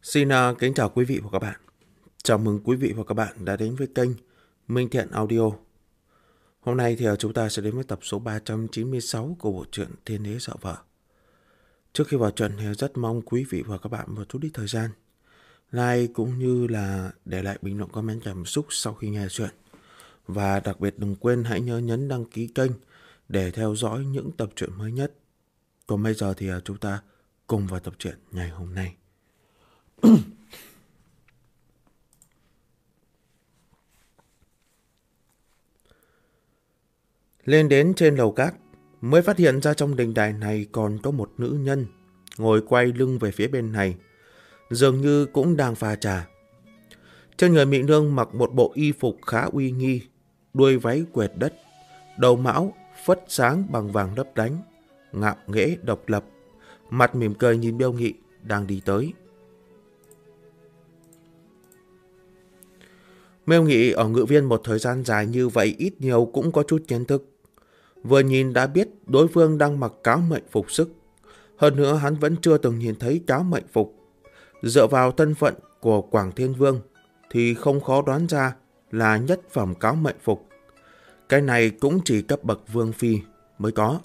Xin kính chào quý vị và các bạn. Chào mừng quý vị và các bạn đã đến với kênh Minh Thiện Audio. Hôm nay thì chúng ta sẽ đến với tập số 396 của bộ truyện Thiên Đế Sợ Vợ. Trước khi vào truyện thì rất mong quý vị và các bạn một chút ít thời gian like cũng như là để lại bình luận comment cảm xúc sau khi nghe truyện. Và đặc biệt đừng quên hãy nhớ nhấn đăng ký kênh để theo dõi những tập truyện mới nhất. Còn bây giờ thì chúng ta cùng vào tập truyện ngày hôm nay. Lên đến trên lầu các, mới phát hiện ra trong đình đài này còn có một nữ nhân ngồi quay lưng về phía bên này, dường như cũng đang pha trà. Trên người mỹ nương mặc một bộ y phục khá uy nghi, đuôi váy quệt đất, đầu mão phất sáng bằng vàng lấp lánh, ngạo nghễ độc lập, mặt mỉm cười nhìn Miêu Nghị đang đi tới. Miêu Nghị ở Ngự Viên một thời gian dài như vậy ít nhiều cũng có chút kiến thức. Vừa nhìn đã biết đối phương đang mặc cáo mệnh phục sức. Hơn nữa hắn vẫn chưa từng nhìn thấy cáo mệnh phục. Dựa vào thân phận của Quảng Thiên Vương thì không khó đoán ra là nhất phẩm cáo mệnh phục. Cái này cũng chỉ cấp bậc Vương Phi mới có.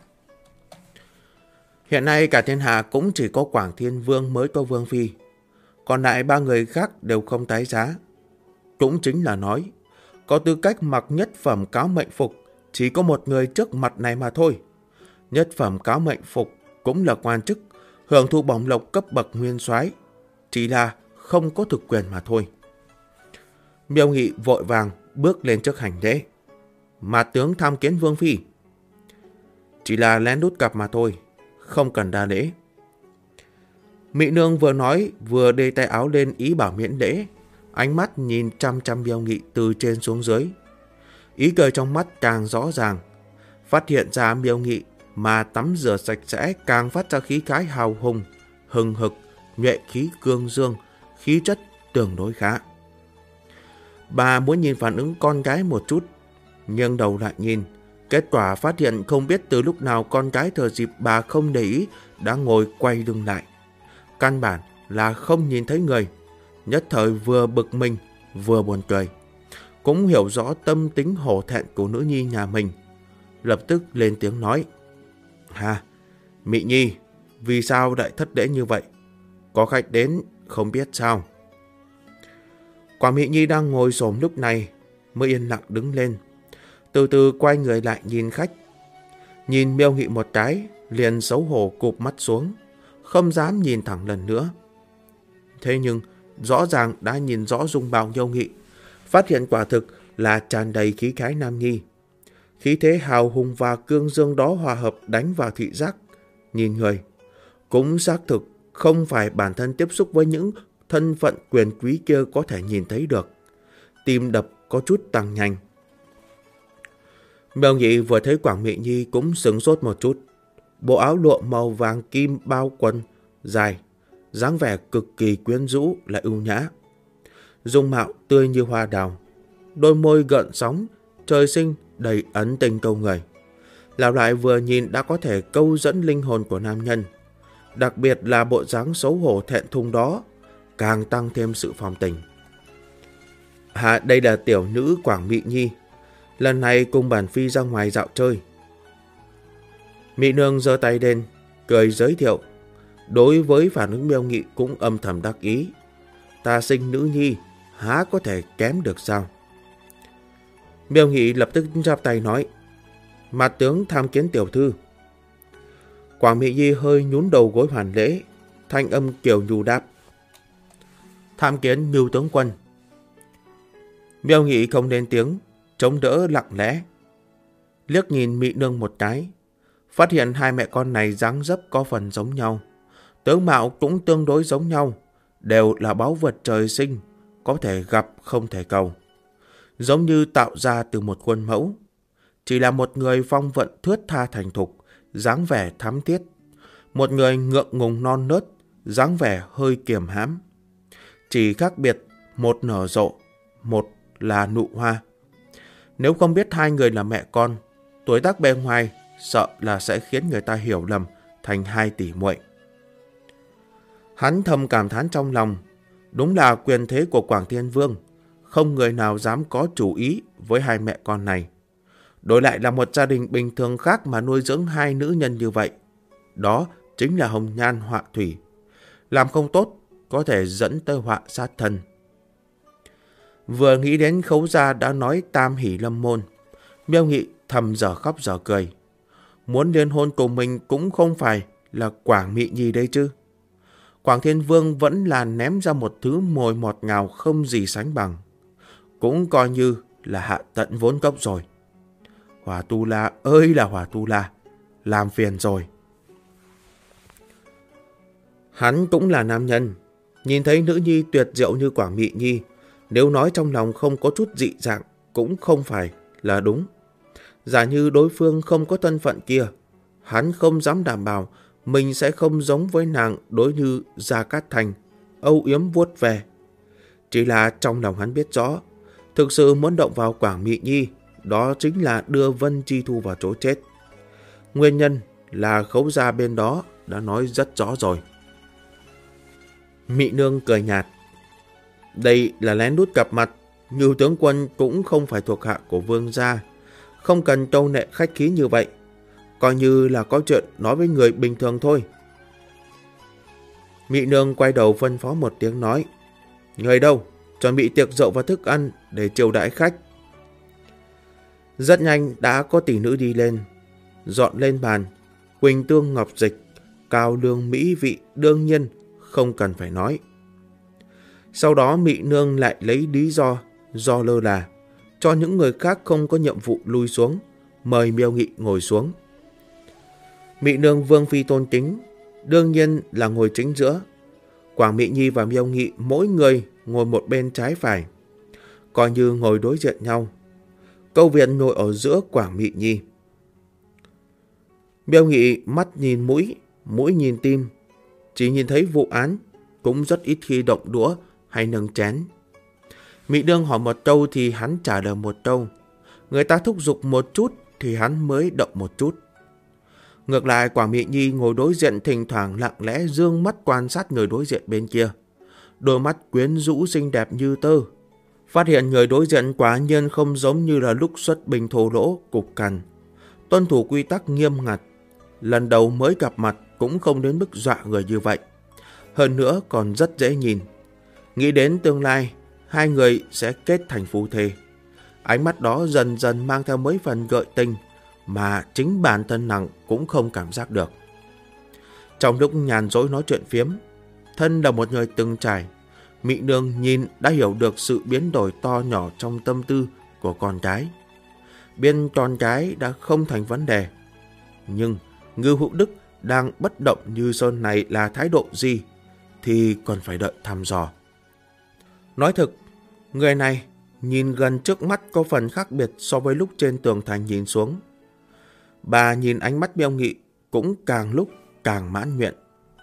Hiện nay cả thiên hạ cũng chỉ có Quảng Thiên Vương mới có Vương Phi. Còn lại ba người khác đều không tái giá. Cũng chính là nói, có tư cách mặc nhất phẩm cáo mệnh phục chỉ có một người trước mặt này mà thôi. Nhất phẩm cáo mệnh phục cũng là quan chức, hưởng thụ bổng lộc cấp bậc nguyên soái, chỉ là không có thực quyền mà thôi. Miêu Nghị vội vàng bước lên trước hành lễ. Mà tướng tham kiến Vương Phi. Chỉ là lén lút gặp mà thôi, không cần đa lễ. Mỹ nương vừa nói vừa đưa tay áo lên ý bảo miễn lễ, ánh mắt nhìn chăm chăm Miêu Nghị từ trên xuống dưới. Ý cười trong mắt càng rõ ràng, phát hiện ra Miêu Nghị mà tắm rửa sạch sẽ càng phát ra khí khái hào hùng, hừng hực, nhuệ khí cương dương, khí chất tương đối khá. Bà muốn nhìn phản ứng con gái một chút, nhưng đầu lại nhìn, kết quả phát hiện không biết từ lúc nào con gái thừa dịp bà không để ý đã ngồi quay lưng lại. Căn bản là không nhìn thấy người, nhất thời vừa bực mình vừa buồn cười. Cũng hiểu rõ tâm tính hổ thẹn của nữ nhi nhà mình, lập tức lên tiếng nói. Hà, Mị Nhi, vì sao lại thất lễ như vậy? Có khách đến không biết sao? Quả Mị Nhi đang ngồi xổm lúc này mới yên lặng đứng lên, từ từ quay người lại nhìn khách. Nhìn Miêu Nghị một cái, liền xấu hổ cụp mắt xuống, không dám nhìn thẳng lần nữa. Thế nhưng rõ ràng đã nhìn rõ dung mạo Miêu Nghị, phát hiện quả thực là tràn đầy khí khái nam nhi. Khí thế hào hùng và cương dương đó hòa hợp đánh vào thị giác. Nhìn người, cũng xác thực không phải bản thân tiếp xúc với những thân phận quyền quý kia có thể nhìn thấy được. Tim đập có chút tăng nhanh. Miêu Nghị vừa thấy Quảng Mị Nhi cũng sửng sốt một chút. Bộ áo lụa màu vàng kim bao quần dài, dáng vẻ cực kỳ quyến rũ lại ưu nhã. Dung mạo tươi như hoa đào, đôi môi gợn sóng, trời sinh đầy ấn tình câu người. Lão lại vừa nhìn đã có thể câu dẫn linh hồn của nam nhân. Đặc biệt là bộ dáng xấu hổ thẹn thùng đó, càng tăng thêm sự phong tình. Đây là tiểu nữ Quảng Mị Nhi, lần này cùng bản phi ra ngoài dạo chơi. Mỹ nương giơ tay lên, cười giới thiệu. Đối với phản ứng Miêu Nghị cũng âm thầm đắc ý. Ta sinh nữ nhi, há có thể kém được sao? Miêu Nghị lập tức chắp tay nói. Mặt tướng tham kiến tiểu thư. Quảng Mị Nhi hơi nhún đầu gối hoàn lễ, thanh âm kiều nhu đáp. Tham kiến Mưu tướng quân. Miêu Nghị không lên tiếng, chống đỡ lặng lẽ. Liếc nhìn Mỹ nương một cái, phát hiện hai mẹ con này dáng dấp có phần giống nhau, tướng mạo cũng tương đối giống nhau, đều là báu vật trời sinh, có thể gặp không thể cầu. Giống như tạo ra từ một khuôn mẫu. Chỉ là một người phong vận thướt tha thành thục, dáng vẻ thắm thiết. Một người ngượng ngùng non nớt, dáng vẻ hơi kiềm hãm. Chỉ khác biệt một nở rộ, một là nụ hoa. Nếu không biết hai người là mẹ con, tuổi tác bề ngoài sợ là sẽ khiến người ta hiểu lầm thành hai tỷ muội. Hắn thầm cảm thán trong lòng, Đúng là quyền thế của Quảng Thiên Vương, không người nào dám có chủ ý với hai mẹ con này. Đổi lại là một gia đình bình thường khác mà nuôi dưỡng hai nữ nhân như vậy. Đó chính là hồng nhan họa thủy. Làm không tốt, có thể dẫn tới họa sát thân. Vừa nghĩ đến Khấu gia đã nói tam hỷ lâm môn, Miêu Nghị thầm dở khóc dở cười. Muốn liên hôn cùng mình cũng không phải là Quảng Mị Nhi đây chứ. Quảng Thiên Vương vẫn là ném ra một thứ mồi ngọt ngào không gì sánh bằng. Cũng coi như là hạ tận vốn gốc rồi. Hỏa Tu La ơi là Hỏa Tu La, làm phiền rồi. Hắn cũng là nam nhân, nhìn thấy nữ nhi tuyệt diệu như Quảng Mị Nhi, nếu nói trong lòng không có chút dị dạng cũng không phải là đúng. Giả như đối phương không có thân phận kia, hắn không dám đảm bảo mình sẽ không giống với nàng đối như Gia Cát Thành, âu yếm vuốt về. Chỉ là trong lòng hắn biết rõ, thực sự muốn động vào Quảng Mị Nhi, đó chính là đưa Vân Chi Thu vào chỗ chết. Nguyên nhân là Khấu gia bên đó đã nói rất rõ rồi. Mị nương cười nhạt. Đây là lén lút gặp mặt, Ngưu tướng quân cũng không phải thuộc hạ của vương gia, không cần trâu nệ khách khí như vậy, coi như là có chuyện nói với người bình thường thôi. Mị nương quay đầu phân phó một tiếng nói, người đâu, chuẩn bị tiệc rượu và thức ăn để chiêu đãi khách. Rất nhanh đã có tỷ nữ đi lên, dọn lên bàn, quỳnh tương ngọc dịch, cao lương mỹ vị đương nhiên không cần phải nói. Sau đó Mị nương lại lấy lý do lơ là, cho những người khác không có nhiệm vụ lui xuống, mời Miêu Nghị ngồi xuống. Mị nương vương phi tôn kính, đương nhiên là ngồi chính giữa. Quảng Mị Nhi và Miêu Nghị mỗi người ngồi một bên trái phải, coi như ngồi đối diện nhau. Câu Viện ngồi ở giữa Quảng Mị Nhi. Miêu Nghị mắt nhìn mũi, mũi nhìn tim, chỉ nhìn thấy vụ án, cũng rất ít khi động đũa hay nâng chén. Mị nương hỏi một câu thì hắn trả lời một câu, người ta thúc giục một chút thì hắn mới động một chút. Ngược lại Quảng Mị Nhi ngồi đối diện thỉnh thoảng lặng lẽ dương mắt quan sát người đối diện bên kia, đôi mắt quyến rũ xinh đẹp như tơ. Phát hiện người đối diện quả nhiên không giống như là lúc xuất binh thô lỗ, cục cằn, tuân thủ quy tắc nghiêm ngặt. Lần đầu mới gặp mặt cũng không đến mức dọa người như vậy. Hơn nữa còn rất dễ nhìn. Nghĩ đến tương lai, hai người sẽ kết thành phu thê. Ánh mắt đó dần dần mang theo mấy phần gợi tình mà chính bản thân nàng cũng không cảm giác được. Trong lúc nhàn rỗi nói chuyện phiếm, thân là một người từng trải, Mị nương nhìn đã hiểu được sự biến đổi to nhỏ trong tâm tư của con cái. Bên con cái đã không thành vấn đề, nhưng Ngưu Hữu Đức đang bất động như sơn này là thái độ gì thì còn phải đợi thăm dò. Nói thực, người này nhìn gần trước mắt có phần khác biệt so với lúc trên tường thành nhìn xuống. Bà nhìn ánh mắt Miêu Nghị cũng càng lúc càng mãn nguyện.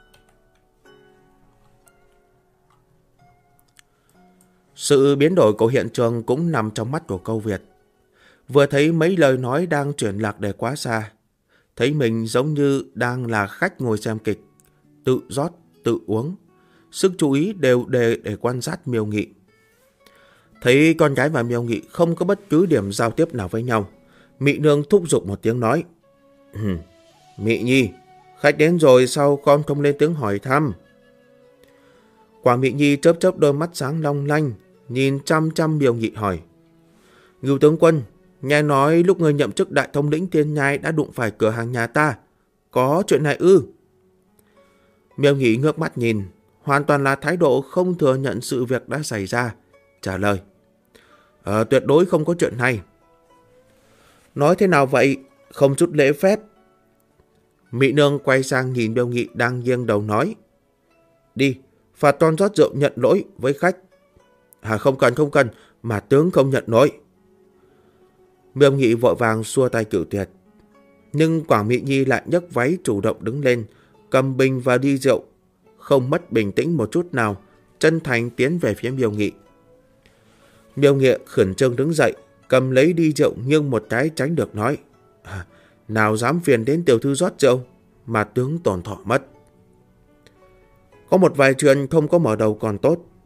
Sự biến đổi của hiện trường cũng nằm trong mắt của Câu Việt. Vừa thấy mấy lời nói đang chuyển lạc để quá xa, thấy mình giống như đang là khách ngồi xem kịch, tự rót, tự uống, sức chú ý đều để quan sát Miêu Nghị. Thấy con gái và Miêu Nghị không có bất cứ điểm giao tiếp nào với nhau, Mị nương thúc giục một tiếng nói, Mị Nhi, khách đến rồi sao con không lên tiếng hỏi thăm? Quảng Mị Nhi chớp chớp đôi mắt sáng long lanh, nhìn chăm chăm Miêu Nghị hỏi, Ngưu tướng quân, nghe nói lúc người nhậm chức đại thống lĩnh Thiên Nhai đã đụng phải cửa hàng nhà ta, có chuyện này ư? Miêu Nghị ngước mắt nhìn, hoàn toàn là thái độ không thừa nhận sự việc đã xảy ra, trả lời, tuyệt đối không có chuyện này. Nói thế nào vậy, không chút lễ phép. Mị nương quay sang nhìn Miêu Nghị đang nghiêng đầu nói, đi, phạt con rót rượu nhận lỗi với khách. Không cần, mà tướng không nhận lỗi. Miêu Nghị vội vàng xua tay cự tuyệt. Nhưng Quảng Mị Nhi lại nhấc váy chủ động đứng lên, cầm bình và đi rượu, không mất bình tĩnh một chút nào, chân thành tiến về phía Miêu Nghị. Miêu Nghị khẩn trương đứng dậy, cầm lấy đi rượu nghiêng một cái tránh được nói, nào dám phiền đến tiểu thư rót rượu, mà tướng tổn thọ mất. Có một vài chuyện không có mở đầu còn tốt,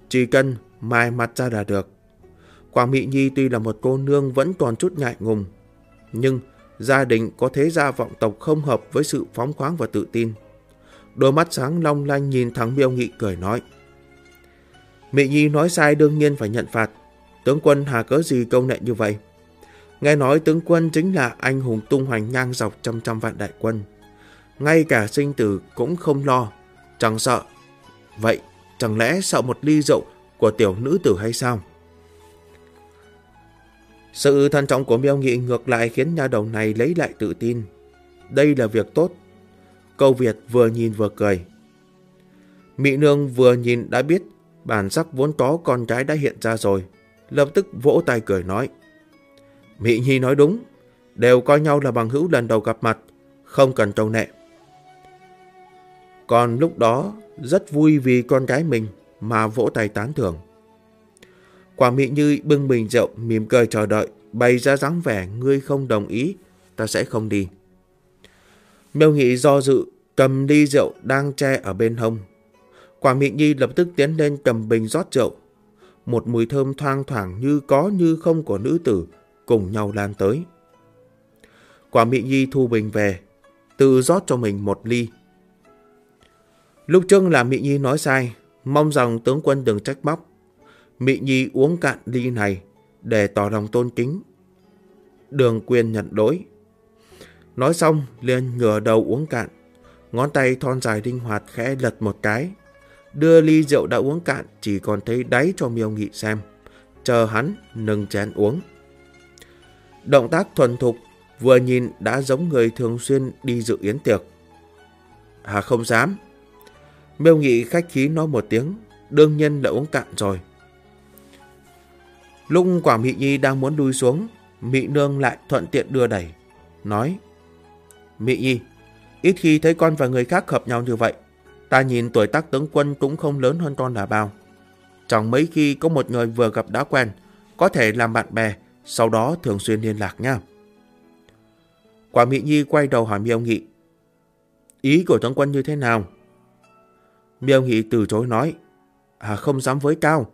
chỉ cần mai mặt ra là được. Quảng Mị Nhi tuy là một cô nương vẫn còn chút ngại ngùng, nhưng gia đình có thế gia vọng tộc không hợp với sự phóng khoáng và tự tin. Đôi mắt sáng long lanh nhìn thẳng Miêu Nghị cười nói: Mị Nhi nói sai đương nhiên phải nhận phạt. Tướng quân hà cớ gì câu nệ như vậy? Nghe nói tướng quân chính là anh hùng tung hoành ngang dọc trăm vạn đại quân, ngay cả sinh tử cũng không lo, chẳng sợ. Vậy chẳng lẽ sợ một ly rượu của tiểu nữ tử hay sao? Sự thận trọng của Miêu Nghị ngược lại khiến nha đầu này lấy lại tự tin. Đây là việc tốt. Câu Việt vừa nhìn vừa cười. Mị nương vừa nhìn đã biết bản sắc vốn có con gái đã hiện ra rồi, lập tức vỗ tay cười nói: Mị Nhi nói đúng, đều coi nhau là bằng hữu lần đầu gặp mặt, không cần trâu nệ. Còn lúc đó rất vui vì con gái mình mà vỗ tay tán thưởng. Quảng Mị Nhi bưng bình rượu mỉm cười chờ đợi, bày ra dáng vẻ ngươi không đồng ý, ta sẽ không đi. Miêu Nghị do dự, cầm ly rượu đang che ở bên hông. Quảng Mị Nhi lập tức tiến lên cầm bình rót rượu. Một mùi thơm thoang thoảng như có như không của nữ tử cùng nhau lan tới. Quảng Mị Nhi thu bình về, tự rót cho mình một ly. Lúc trước là Mị Nhi nói sai, mong rằng tướng quân đừng trách móc. Mị Nhi uống cạn ly này để tỏ lòng tôn kính. Đường Quyên nhận lỗi. Nói xong liền ngửa đầu uống cạn, ngón tay thon dài linh hoạt khẽ lật một cái, đưa ly rượu đã uống cạn chỉ còn thấy đáy cho Miêu Nghị xem, chờ hắn nâng chén uống. Động tác thuần thục, vừa nhìn đã giống người thường xuyên đi dự yến tiệc. Không dám. Miêu Nghị khách khí nói một tiếng, đương nhiên đã uống cạn rồi. Lúc Quảng Mị Nhi đang muốn đuôi xuống, Mị nương lại thuận tiện đưa đẩy, nói: Mị Nhi, ít khi thấy con và người khác hợp nhau như vậy. Ta nhìn tuổi tác tướng quân cũng không lớn hơn con là bao. Chẳng mấy khi có một người vừa gặp đã quen, có thể làm bạn bè, sau đó thường xuyên liên lạc nha. Quảng Mị Nhi quay đầu hỏi Miêu Nghị: Ý của tướng quân như thế nào? Miêu Nghị từ chối nói: Không dám với cao.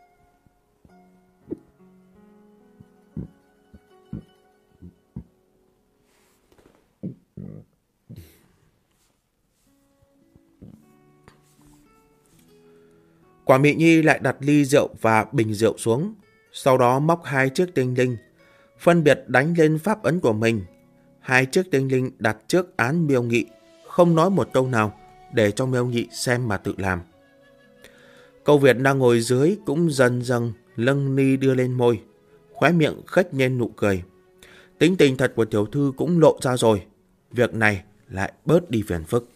Quảng Mị Nhi lại đặt ly rượu và bình rượu xuống, sau đó móc hai chiếc tinh linh, phân biệt đánh lên pháp ấn của mình. Hai chiếc tinh linh đặt trước án Miêu Nghị, không nói một câu nào, để cho Miêu Nghị xem mà tự làm. Câu Việt đang ngồi dưới cũng dần dần nâng ly đưa lên môi, khóe miệng khếch lên nụ cười. Tính tình thật của tiểu thư cũng lộ ra rồi, việc này lại bớt đi phiền phức.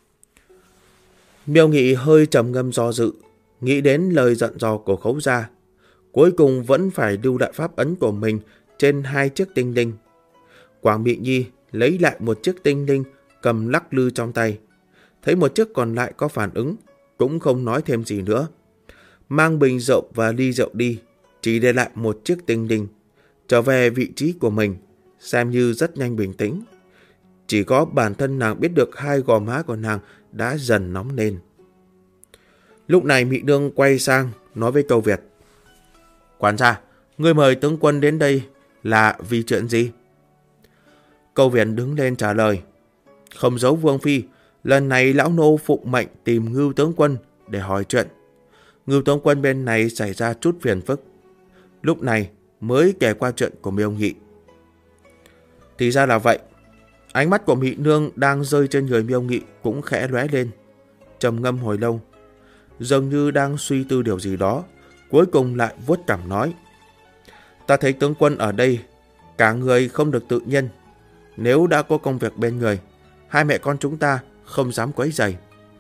Miêu Nghị hơi trầm ngâm do dự, nghĩ đến lời dặn dò của Khấu gia, cuối cùng vẫn phải lưu lại pháp ấn của mình trên hai chiếc tinh linh. Quảng Mị Nhi lấy lại một chiếc tinh linh cầm lắc lư trong tay, thấy một chiếc còn lại có phản ứng, cũng không nói thêm gì nữa, mang bình rượu và ly rượu đi, chỉ để lại một chiếc tinh linh, trở về vị trí của mình, xem như rất nhanh bình tĩnh. Chỉ có bản thân nàng biết được hai gò má của nàng đã dần nóng lên. Lúc này Mị nương quay sang nói với Câu Việt: Quản gia, ngươi mời tướng quân đến đây là vì chuyện gì? Câu Việt đứng lên trả lời: Không giấu vương phi, lần này lão nô phụng mệnh tìm Ngưu tướng quân để hỏi chuyện. Ngưu tướng quân bên này xảy ra chút phiền phức, lúc này mới kể qua chuyện của Miêu Nghị. Thì ra là vậy. Ánh mắt của Mị nương đang rơi trên người Miêu Nghị cũng khẽ lóe lên, trầm ngâm hồi lâu, dường như đang suy tư điều gì đó, cuối cùng lại vuốt cằm nói: Ta thấy tướng quân ở đây cả người không được tự nhiên, nếu đã có công việc bên người, hai mẹ con chúng ta không dám quấy rầy.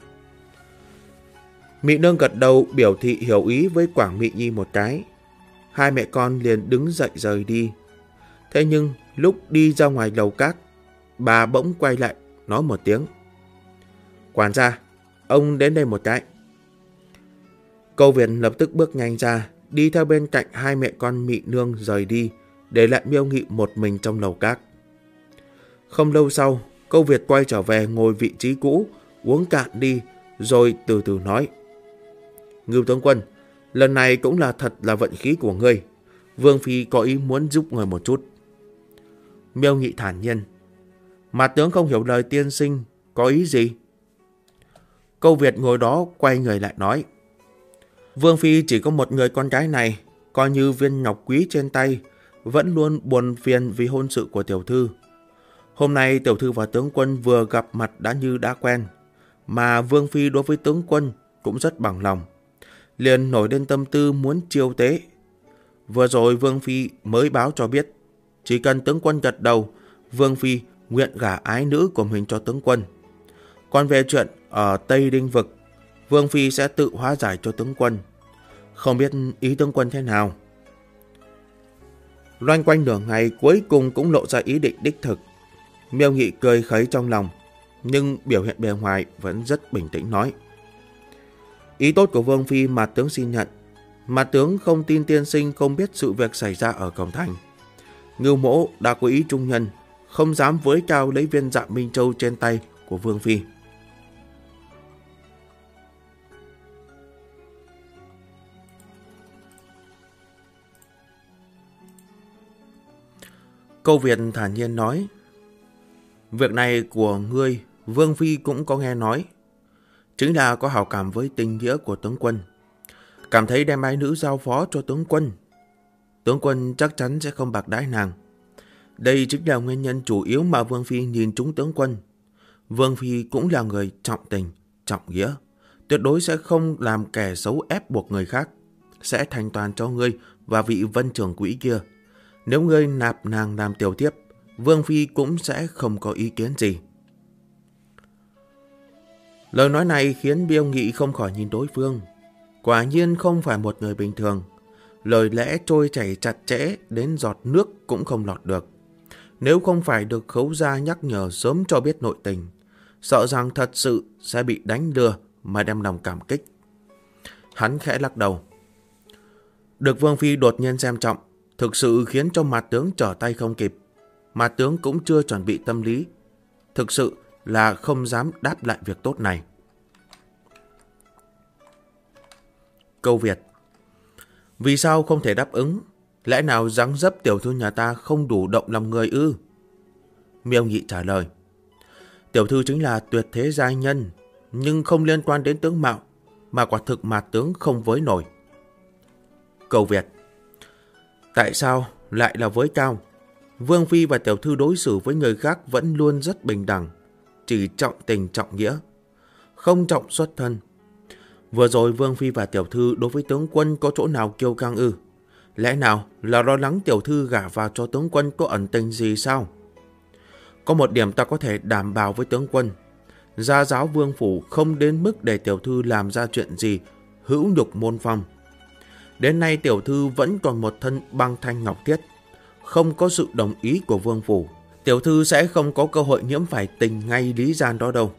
Mị nương gật đầu biểu thị hiểu ý với Quảng Mị Nhi một cái. Hai mẹ con liền đứng dậy rời đi. Thế nhưng lúc đi ra ngoài lầu cát, bà bỗng quay lại nói một tiếng: Quản gia, ông đến đây một cái. Câu Việt lập tức bước nhanh ra, đi theo bên cạnh hai mẹ con Mị nương rời đi, để lại Miêu Nghị một mình trong lầu cát. Không lâu sau, Câu Việt quay trở về ngồi vị trí cũ, uống cạn đi, rồi từ từ nói: Ngưu tướng quân, Lần này cũng là thật là vận khí của ngươi. Vương Phi có ý muốn giúp người một chút. Miêu Nghị thản nhiên. Mà tướng không hiểu lời tiên sinh có ý gì? Câu Việt ngồi đó quay người lại nói. Vương Phi chỉ có một người con gái này, coi như viên ngọc quý trên tay, vẫn luôn buồn phiền vì hôn sự của tiểu thư. Hôm nay tiểu thư và tướng quân vừa gặp mặt đã như đã quen, mà Vương Phi đối với tướng quân cũng rất bằng lòng. Liền nổi lên tâm tư muốn chiêu tế. Vừa rồi Vương Phi mới báo cho biết, chỉ cần tướng quân gật đầu, Vương Phi nguyện gả ái nữ của mình cho tướng quân. Còn về chuyện ở Tây Đinh Vực, Vương Phi sẽ tự hóa giải cho tướng quân. Không biết ý tướng quân thế nào? Loanh quanh nửa ngày cuối cùng cũng lộ ra ý định đích thực. Miêu Nghị cười khấy trong lòng, nhưng biểu hiện bề ngoài vẫn rất bình tĩnh nói. Ý tốt của Vương Phi mà tướng xin nhận. Mà tướng không tin tiên sinh không biết sự việc xảy ra ở cổng thành. Ngưu Mỗ đã có ý trung nhân, không dám với cao lấy viên Dạ Minh Châu trên tay của Vương Phi. Câu Việt thản nhiên nói. Việc này của ngươi, Vương Phi cũng có nghe nói. Chính là có hảo cảm với tình nghĩa của tướng quân. Cảm thấy đem ái nữ giao phó cho tướng quân. Tướng quân chắc chắn sẽ không bạc đãi nàng. Đây chính là nguyên nhân chủ yếu mà Vương Phi nhìn trúng tướng quân. Vương Phi cũng là người trọng tình, trọng nghĩa. Tuyệt đối sẽ không làm kẻ xấu ép buộc người khác. Sẽ thành toàn cho ngươi và vị Vân trưởng quỹ kia. Nếu ngươi nạp nàng làm tiểu thiếp, Vương Phi cũng sẽ không có ý kiến gì. Lời nói này khiến Miêu Nghị không khỏi nhìn đối phương. Quả nhiên không phải một người bình thường. Lời lẽ trôi chảy chặt chẽ đến giọt nước cũng không lọt được. Nếu không phải được Khấu gia nhắc nhở sớm cho biết nội tình, sợ rằng thật sự sẽ bị đánh lừa mà đem lòng cảm kích. Hắn khẽ lắc đầu. Được Vương Phi đột nhiên xem trọng, thực sự khiến cho Mạt tướng trở tay không kịp. Mạt tướng cũng chưa chuẩn bị tâm lý. Thực sự là không dám đáp lại việc tốt này. Câu Việt. Vì sao không thể đáp ứng? Lẽ nào dáng dấp tiểu thư nhà ta không đủ động lòng người ư? Miêu Nghị trả lời. Tiểu thư chính là tuyệt thế giai nhân, nhưng không liên quan đến tướng mạo, mà quả thực Mạt tướng không với nổi. Câu Việt. Tại sao lại là với cao? Vương Phi và tiểu thư đối xử với người khác vẫn luôn rất bình đẳng, chỉ trọng tình trọng nghĩa, không trọng xuất thân. Vừa rồi Vương Phi và tiểu thư đối với tướng quân có chỗ nào kiêu căng ư? Lẽ nào là lo lắng tiểu thư gả vào cho tướng quân có ẩn tình gì sao? Có một điểm ta có thể đảm bảo với tướng quân. Gia giáo vương phủ không đến mức để tiểu thư làm ra chuyện gì hữu nhục môn phong. Đến nay tiểu thư vẫn còn một thân băng thanh ngọc thiết. Không có sự đồng ý của vương phủ, tiểu thư sẽ không có cơ hội nhiễm phải tình ngay lý gian đó đâu.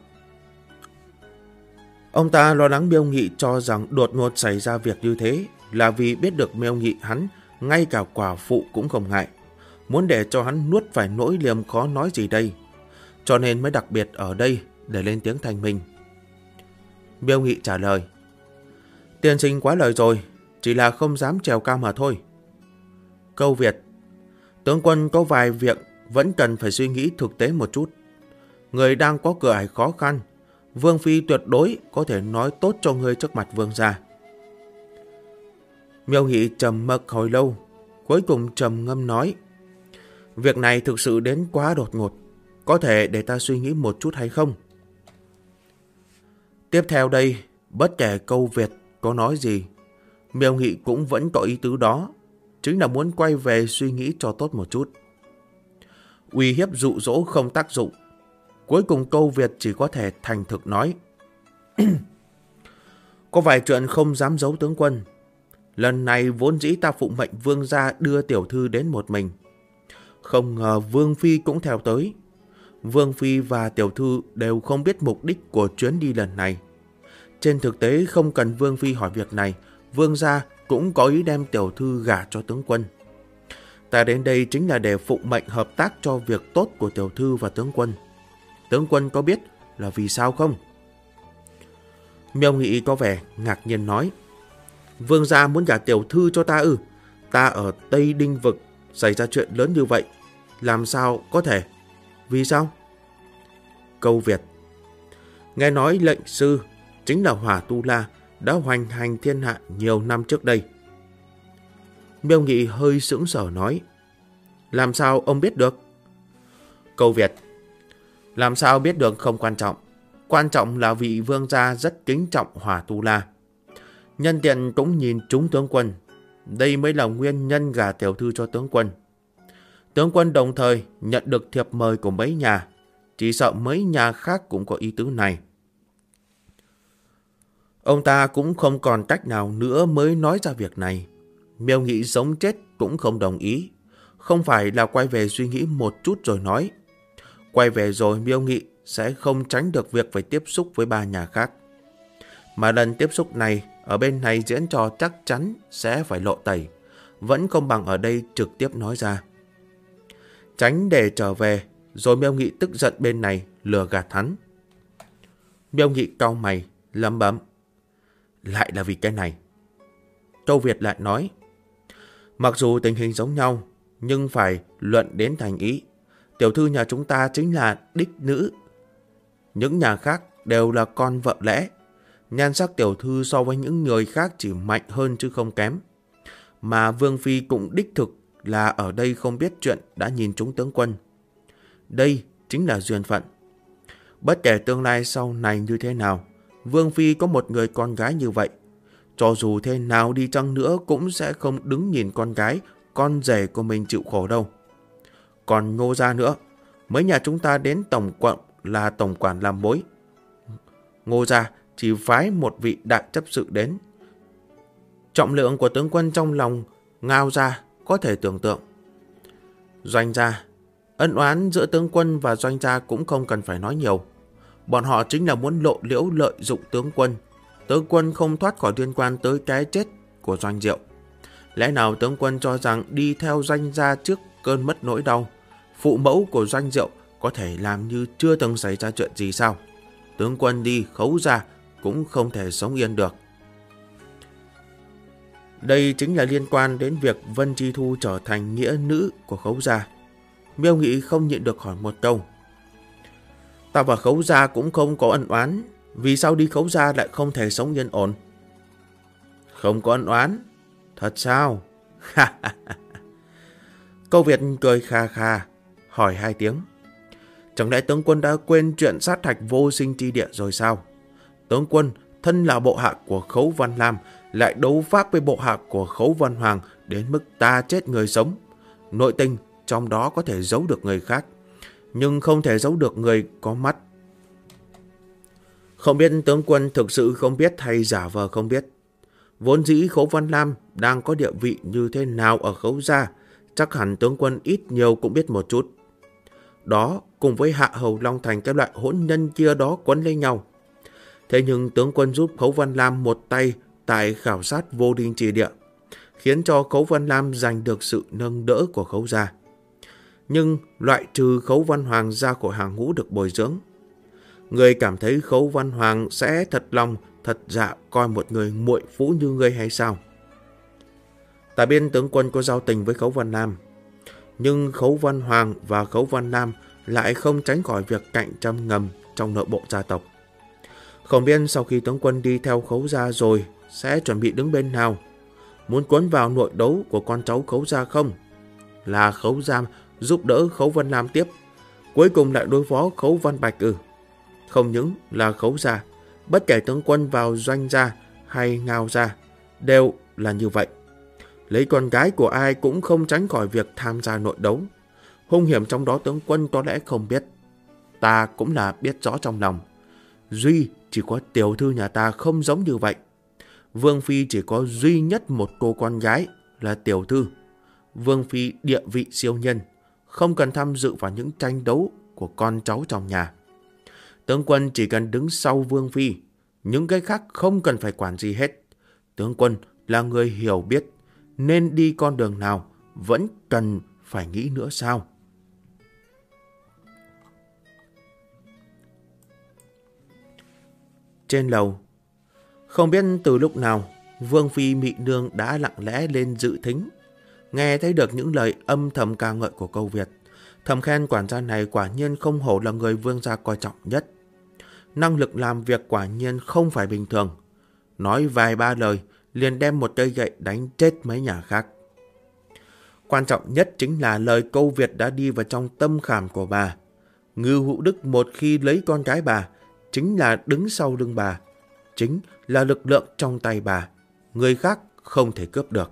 Ông ta lo lắng Miêu Nghị cho rằng đột ngột xảy ra việc như thế là vì biết được Miêu Nghị hắn ngay cả quả phụ cũng không ngại, muốn để cho hắn nuốt phải nỗi liềm khó nói gì đây, cho nên mới đặc biệt ở đây để lên tiếng thanh minh. Miêu Nghị trả lời. Tiên sinh quá lời rồi, chỉ là không dám trèo cao mà thôi. Câu Việt. Tướng quân có vài việc vẫn cần phải suy nghĩ thực tế một chút. Người đang có cửa ải khó khăn, Vương Phi tuyệt đối có thể nói tốt cho người trước mặt vương gia. Miêu Nghị trầm mặc hồi lâu, cuối cùng trầm ngâm nói. Việc này thực sự đến quá đột ngột, có thể để ta suy nghĩ một chút hay không? Tiếp theo đây, bất kể câu Việt có nói gì, Miêu Nghị cũng vẫn có ý tứ đó, chính là muốn quay về suy nghĩ cho tốt một chút. Uy hiếp dụ dỗ không tác dụng, cuối cùng câu Việt chỉ có thể thành thực nói. Có vài chuyện không dám giấu tướng quân. Lần này vốn dĩ ta phụng mệnh vương gia đưa tiểu thư đến một mình. Không ngờ Vương Phi cũng theo tới. Vương Phi và tiểu thư đều không biết mục đích của chuyến đi lần này. Trên thực tế không cần Vương Phi hỏi việc này, vương gia cũng có ý đem tiểu thư gả cho tướng quân. Ta đến đây chính là để phụng mệnh hợp tác cho việc tốt của tiểu thư và tướng quân. Tướng quân có biết là vì sao không? Miêu Nghị có vẻ ngạc nhiên nói. Vương gia muốn gả tiểu thư cho ta ư? Ta ở Tây Đinh Vực xảy ra chuyện lớn như vậy, làm sao có thể? Vì sao? Câu Việt. Nghe nói lệnh sư chính là Hỏa Tu La đã hoành hành thiên hạ nhiều năm trước đây. Miêu Nghị hơi sững sờ nói. Làm sao ông biết được? Câu Việt. Làm sao biết được không quan trọng. Quan trọng là vị vương gia rất kính trọng Hỏa Tu La. Nhân tiện cũng nhìn trúng tướng quân. Đây mới là nguyên nhân gả tiểu thư cho tướng quân. Tướng quân đồng thời nhận được thiệp mời của mấy nhà. Chỉ sợ mấy nhà khác cũng có ý tứ này. Ông ta cũng không còn cách nào nữa mới nói ra việc này. Miêu Nghị sống chết cũng không đồng ý. Không phải là quay về suy nghĩ một chút rồi nói. Quay về rồi Miêu Nghị sẽ không tránh được việc phải tiếp xúc với ba nhà khác. Mà lần tiếp xúc này, ở bên này diễn trò chắc chắn sẽ phải lộ tẩy. Vẫn không bằng ở đây trực tiếp nói ra. Tránh để trở về, rồi Miêu Nghị tức giận bên này lừa gạt hắn. Miêu Nghị cau mày, lẩm bẩm. Lại là vì cái này. Câu Việt lại nói. Mặc dù tình hình giống nhau, nhưng phải luận đến thành ý. Tiểu thư nhà chúng ta chính là đích nữ. Những nhà khác đều là con vợ lẽ. Nhan sắc tiểu thư so với những người khác chỉ mạnh hơn chứ không kém. Mà Vương Phi cũng đích thực là ở đây không biết chuyện đã nhìn trúng tướng quân. Đây chính là duyên phận. Bất kể tương lai sau này như thế nào, Vương Phi có một người con gái như vậy. Cho dù thế nào đi chăng nữa cũng sẽ không đứng nhìn con gái, con rể của mình chịu khổ đâu. Còn Ngô gia nữa, mấy nhà chúng ta đến tổng quận là tổng quản làm mối. Ngô gia chỉ phái một vị đại chấp sự đến. Trọng lượng của tướng quân trong lòng Ngao gia có thể tưởng tượng. Doanh gia, ân oán giữa tướng quân và Doanh gia cũng không cần phải nói nhiều. Bọn họ chính là muốn lộ liễu lợi dụng tướng quân. Tướng quân không thoát khỏi liên quan tới cái chết của Doanh Diệu. Lẽ nào tướng quân cho rằng đi theo Doanh gia trước cơn mất nỗi đau, phụ mẫu của Doanh Diệu có thể làm như chưa từng xảy ra chuyện gì sao? Tướng quân đi Khấu gia cũng không thể sống yên được. Đây chính là liên quan đến việc Vân Chi Thu trở thành nghĩa nữ của Khấu gia. Miêu Nghị không nhịn được hỏi một câu. Ta và Khấu gia cũng không có ân oán, vì sao đi Khấu gia lại không thể sống yên ổn? Không có ân oán? Thật sao? Câu Việt cười kha kha, hỏi hai tiếng. Chẳng lẽ tướng quân đã quên chuyện sát hạch vô sinh chi địa rồi sao? Tướng quân thân là bộ hạ của Khấu Văn Lam, lại đấu pháp với bộ hạ của Khấu Văn Hoàng đến mức ta chết người sống. Nội tình trong đó có thể giấu được người khác, nhưng không thể giấu được người có mắt. Không biết tướng quân thực sự không biết hay giả vờ không biết. Vốn dĩ Khấu Văn Lam đang có địa vị như thế nào ở Khấu gia, chắc hẳn tướng quân ít nhiều cũng biết một chút. Đó cùng với Hạ Hầu Long Thành cái loại hỗn nhân kia đó quấn lấy nhau. Thế nhưng tướng quân giúp Khấu Văn Lam một tay tại khảo sát vô đinh trì địa, khiến cho Khấu Văn Lam giành được sự nâng đỡ của Khấu gia. Nhưng loại trừ Khấu Văn Hoàng ra khỏi hàng ngũ được bồi dưỡng. Người cảm thấy Khấu Văn Hoàng sẽ thật lòng, thật dạ coi một người muội phú như ngươi hay sao? Ta biết tướng quân có giao tình với Khấu Văn Lam, nhưng Khấu Văn Hoàng và Khấu Văn Lam lại không tránh khỏi việc cạnh tranh ngầm trong nội bộ gia tộc. Không biết sau khi tướng quân đi theo Khấu gia rồi sẽ chuẩn bị đứng bên nào? Muốn cuốn vào nội đấu của con cháu Khấu gia không? Là Khấu gia giúp đỡ Khấu Văn Lam tiếp, cuối cùng lại đối phó Khấu Văn Bạch ư? Không những là Khấu gia, bất kể tướng quân vào Doanh gia hay Ngao gia đều là như vậy. Lấy con gái của ai cũng không tránh khỏi việc tham gia nội đấu. Hung hiểm trong đó tướng quân có lẽ không biết. Ta cũng là biết rõ trong lòng. Duy chỉ có tiểu thư nhà ta không giống như vậy. Vương Phi chỉ có duy nhất một cô con gái là tiểu thư. Vương Phi địa vị siêu nhân, không cần tham dự vào những tranh đấu của con cháu trong nhà. Tướng quân chỉ cần đứng sau Vương Phi, những cái khác không cần phải quản gì hết. Tướng quân là người hiểu biết, nên đi con đường nào vẫn cần phải nghĩ nữa sao? Trên lầu, không biết từ lúc nào Vương Phi Mị Nương đã lặng lẽ lên dự thính. Nghe thấy được những lời âm thầm ca ngợi của Câu Việt, thầm khen quản gia này quả nhiên không hổ là người vương gia coi trọng nhất. Năng lực làm việc quả nhiên không phải bình thường. Nói vài ba lời, liền đem một cây gậy đánh chết mấy nhà khác. Quan trọng nhất chính là lời Câu Việt đã đi vào trong tâm khảm của bà. Ngưu Hữu Đức một khi lấy con gái bà, chính là đứng sau lưng bà, chính là lực lượng trong tay bà. Người khác không thể cướp được.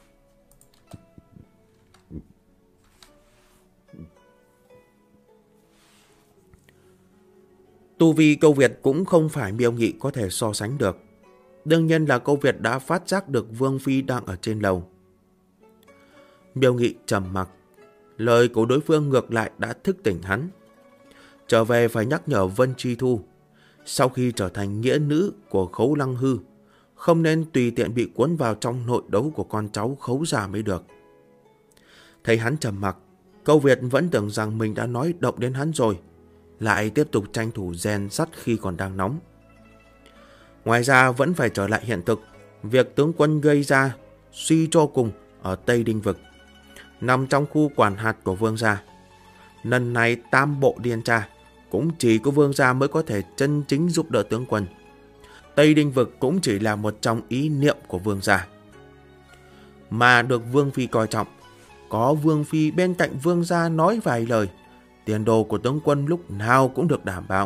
Tu vi Câu Việt cũng không phải Miêu Nghị có thể so sánh được. Đương nhiên là Câu Việt đã phát giác được Vương Phi đang ở trên lầu. Miêu Nghị trầm mặc. Lời của đối phương ngược lại đã thức tỉnh hắn. Trở về phải nhắc nhở Vân Chi Thu, sau khi trở thành nghĩa nữ của Khấu Lăng Hư, không nên tùy tiện bị cuốn vào trong nội đấu của con cháu Khấu già mới được. Thấy hắn trầm mặc, Câu Việt vẫn tưởng rằng mình đã nói động đến hắn rồi, lại tiếp tục tranh thủ rèn sắt khi còn đang nóng. Ngoài ra vẫn phải trở lại hiện thực, việc tướng quân gây ra suy cho cùng ở Tây Đinh Vực, nằm trong khu quản hạt của vương gia. Lần này tam bộ điên tra, cũng chỉ có vương gia mới có thể chân chính giúp đỡ tướng quân. Tây Đinh Vực cũng chỉ là một trong ý niệm của vương gia. Mà được Vương Phi coi trọng, có Vương Phi bên cạnh vương gia nói vài lời, tiền đồ của tướng quân lúc nào cũng được đảm bảo.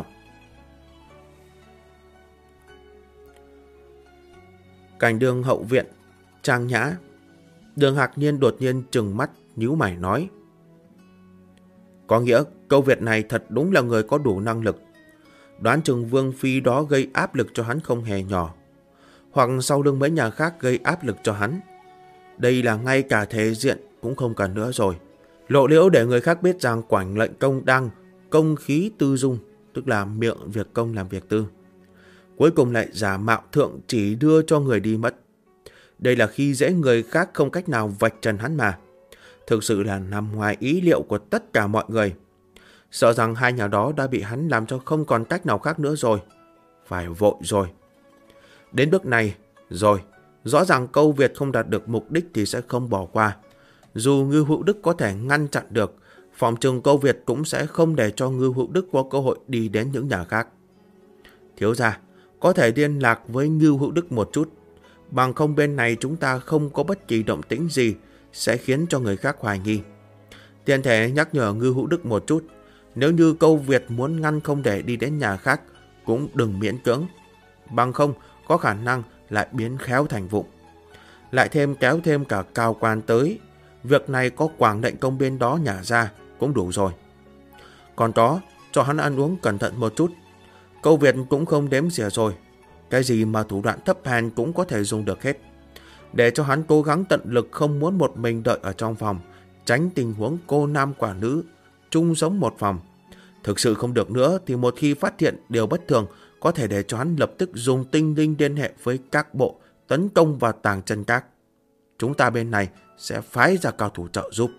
Cảnh Đường hậu viện, trang nhã. Đường Hạc Nhiên đột nhiên trừng mắt, nhíu mày nói: có nghĩa Câu Việt này thật đúng là người có đủ năng lực. Đoán chừng Vương Phi đó gây áp lực cho hắn không hề nhỏ, hoặc sau lưng mấy nhà khác gây áp lực cho hắn. Đây là ngay cả thể diện cũng không cần nữa rồi. Lộ liễu để người khác biết rằng Quảng lệnh công đang công khí tư dung, tức là miệng việc công làm việc tư. Cuối cùng lại giả mạo thượng chỉ đưa cho người đi mất. Đây là khi dễ người khác không cách nào vạch trần hắn mà. Thực sự là nằm ngoài ý liệu của tất cả mọi người. Sợ rằng hai nhà đó đã bị hắn làm cho không còn cách nào khác nữa rồi. Phải vội rồi. Đến bước này rồi, rõ ràng Câu Việt không đạt được mục đích thì sẽ không bỏ qua. Dù Ngưu Hữu Đức có thể ngăn chặn được, phòng trừng Câu Việt cũng sẽ không để cho Ngưu Hữu Đức có cơ hội đi đến những nhà khác. Thiếu gia, có thể liên lạc với Ngưu Hữu Đức một chút, bằng không bên này chúng ta không có bất kỳ động tĩnh gì sẽ khiến cho người khác hoài nghi. Tiện thể nhắc nhở Ngưu Hữu Đức một chút, nếu như Câu Việt muốn ngăn không để đi đến nhà khác cũng đừng miễn cưỡng, bằng không có khả năng lại biến khéo thành vụng. Lại kéo thêm cả cao quan tới, việc này có Quảng lệnh công bên đó nhả ra cũng đủ rồi. Còn đó, cho hắn ăn uống cẩn thận một chút. Câu Việt cũng không đếm xỉa rồi, cái gì mà thủ đoạn thấp hèn cũng có thể dùng được hết. Để cho hắn cố gắng tận lực không muốn một mình đợi ở trong phòng, tránh tình huống cô nam quả nữ chung sống một phòng. Thực sự không được nữa thì một khi phát hiện điều bất thường, có thể để cho hắn lập tức dùng tinh linh liên hệ với các bộ tấn công vào Tàng Chân Các. Chúng ta bên này sẽ phái ra cao thủ trợ giúp.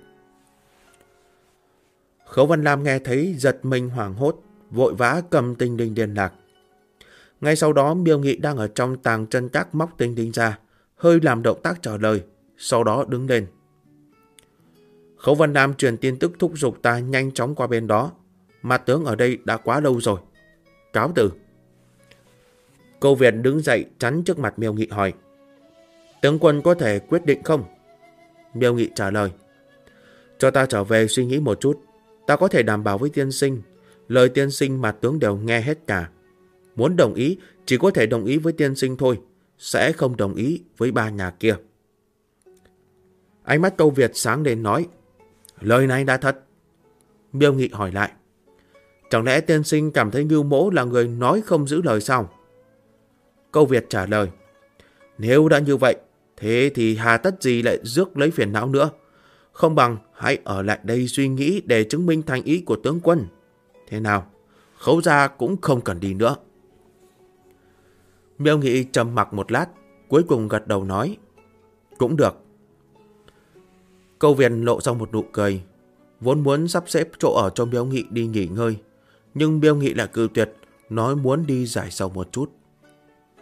Khấu Văn Lam nghe thấy giật mình hoảng hốt, vội vã cầm tinh linh liên lạc. Ngay sau đó Miêu Nghị đang ở trong Tàng Chân Các móc tinh linh ra, hơi làm động tác trả lời, sau đó đứng lên. Khấu Văn Lam truyền tin tức thúc giục ta nhanh chóng qua bên đó. Mặt tướng ở đây đã quá lâu rồi. Cáo từ. Câu Việt đứng dậy chắn trước mặt Miêu Nghị hỏi: tướng quân có thể quyết định không? Miêu Nghị trả lời: cho ta trở về suy nghĩ một chút. Ta có thể đảm bảo với tiên sinh, lời tiên sinh mặt tướng đều nghe hết cả. Muốn đồng ý chỉ có thể đồng ý với tiên sinh thôi, sẽ không đồng ý với ba nhà kia. Ánh mắt Câu Việt sáng lên nói: lời này đã thật. Miêu Nghị hỏi lại: chẳng lẽ tiên sinh cảm thấy Ngưu Mỗ là người nói không giữ lời sao? Câu Việt trả lời: nếu đã như vậy, thế thì hà tất gì lại rước lấy phiền não nữa. Không bằng hãy ở lại đây suy nghĩ để chứng minh thành ý của tướng quân. Thế nào, Khấu gia cũng không cần đi nữa. Miêu Nghị trầm mặc một lát, cuối cùng gật đầu nói: cũng được. Câu Việt lộ ra một nụ cười, vốn muốn sắp xếp chỗ ở cho Miêu Nghị đi nghỉ ngơi, nhưng Miêu Nghị lại cự tuyệt, nói muốn đi giải sầu một chút.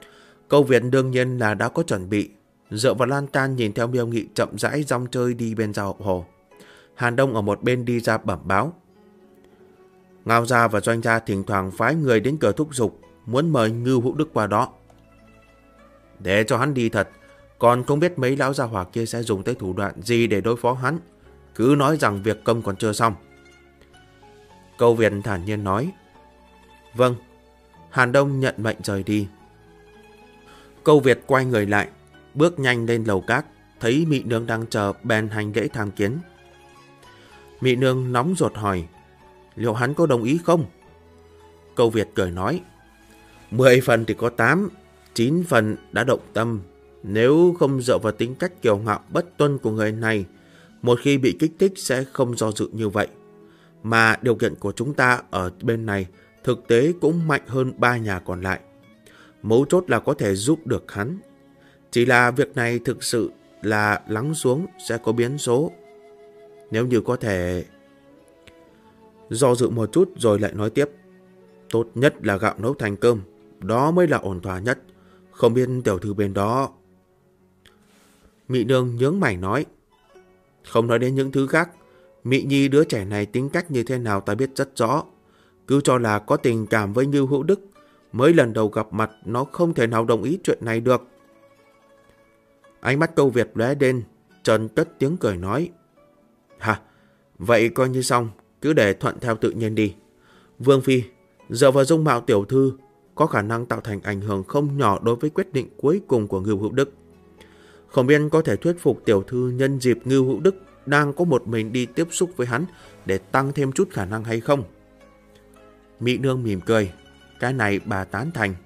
Câu Việt đương nhiên là đã có chuẩn bị. Dựa vào lan can nhìn theo Miêu Nghị chậm rãi dong chơi đi bên giao hồ. Hàn Đông ở một bên đi ra bẩm báo. Ngao gia và Doanh gia thỉnh thoảng phái người đến cửa thúc giục, muốn mời Ngưu Hữu Đức qua đó. Để cho hắn đi thật, còn không biết mấy lão gia hỏa kia sẽ dùng tới thủ đoạn gì để đối phó hắn. Cứ nói rằng việc công còn chưa xong. Câu Việt thản nhiên nói. Vâng. Hàn Đông nhận mệnh rời đi. Câu Việt quay người lại, bước nhanh lên lầu các, thấy Mị Nương đang chờ, bèn hành lễ tham kiến. Mị Nương nóng ruột hỏi, liệu hắn có đồng ý không? Câu Việt cười nói, 10 phần thì có 8, 9 phần đã động tâm. Nếu không dựa vào tính cách kiêu ngạo bất tuân của người này, một khi bị kích thích sẽ không do dự như vậy. Mà điều kiện của chúng ta ở bên này thực tế cũng mạnh hơn 3 nhà còn lại. Mấu chốt là có thể giúp được hắn. Chỉ là việc này thực sự là lắng xuống sẽ có biến số. Nếu như có thể... Do dự một chút rồi lại nói tiếp. Tốt nhất là gạo nấu thành cơm. Đó mới là ổn thỏa nhất. Không biết tiểu thư bên đó... Mị Nương nhướng mày nói. Không nói đến những thứ khác. Mị Nhi đứa trẻ này tính cách như thế nào ta biết rất rõ. Cứ cho là có tình cảm với Ngưu Hữu Đức. Mới lần đầu gặp mặt nó không thể nào đồng ý chuyện này được. Ánh mắt Câu Việt lóe lên, Trần cất tiếng cười nói. Hả, vậy coi như xong, cứ để thuận theo tự nhiên đi. Vương Phi, dựa vào dung mạo tiểu thư, có khả năng tạo thành ảnh hưởng không nhỏ đối với quyết định cuối cùng của Ngưu Hữu Đức. Không biết có thể thuyết phục tiểu thư nhân dịp Ngưu Hữu Đức đang có một mình đi tiếp xúc với hắn để tăng thêm chút khả năng hay không? Mị Nương mỉm cười, cái này bà tán thành.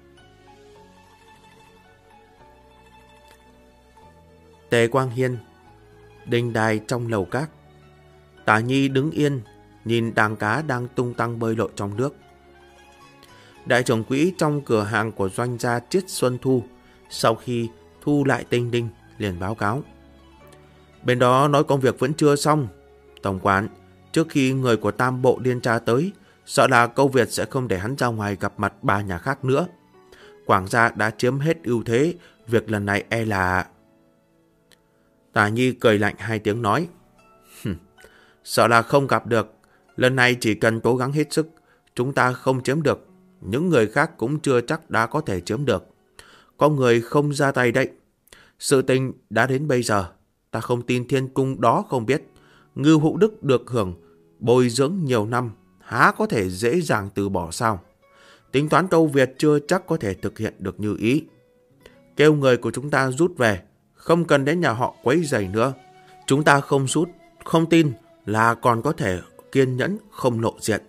Tề Quang Hiên, đình đài trong lầu các. Tả Nhi đứng yên, nhìn đàn cá đang tung tăng bơi lội trong nước. Đại trưởng quỹ trong cửa hàng của Doanh gia Triết Xuân Thu, sau khi thu lại tinh đinh, liền báo cáo. Bên đó nói công việc vẫn chưa xong. Tổng quản, trước khi người của Tam Bộ điên tra tới, sợ là Câu Việt sẽ không để hắn ra ngoài gặp mặt 3 nhà khác nữa. Quảng gia đã chiếm hết ưu thế, việc lần này e là... Tả Nhi cười lạnh 2 tiếng nói. Sợ là không gặp được. Lần này chỉ cần cố gắng hết sức, chúng ta không chiếm được. Những người khác cũng chưa chắc đã có thể chiếm được. Có người không ra tay đấy. Sự tình đã đến bây giờ, ta không tin thiên cung đó không biết. Ngưu Hữu Đức được hưởng bồi dưỡng nhiều năm, há có thể dễ dàng từ bỏ sao? Tính toán Câu Việt chưa chắc có thể thực hiện được như ý. Kêu người của chúng ta rút về, không cần đến nhà họ quấy rầy nữa. Chúng ta không rút, không tin là còn có thể kiên nhẫn không lộ diện.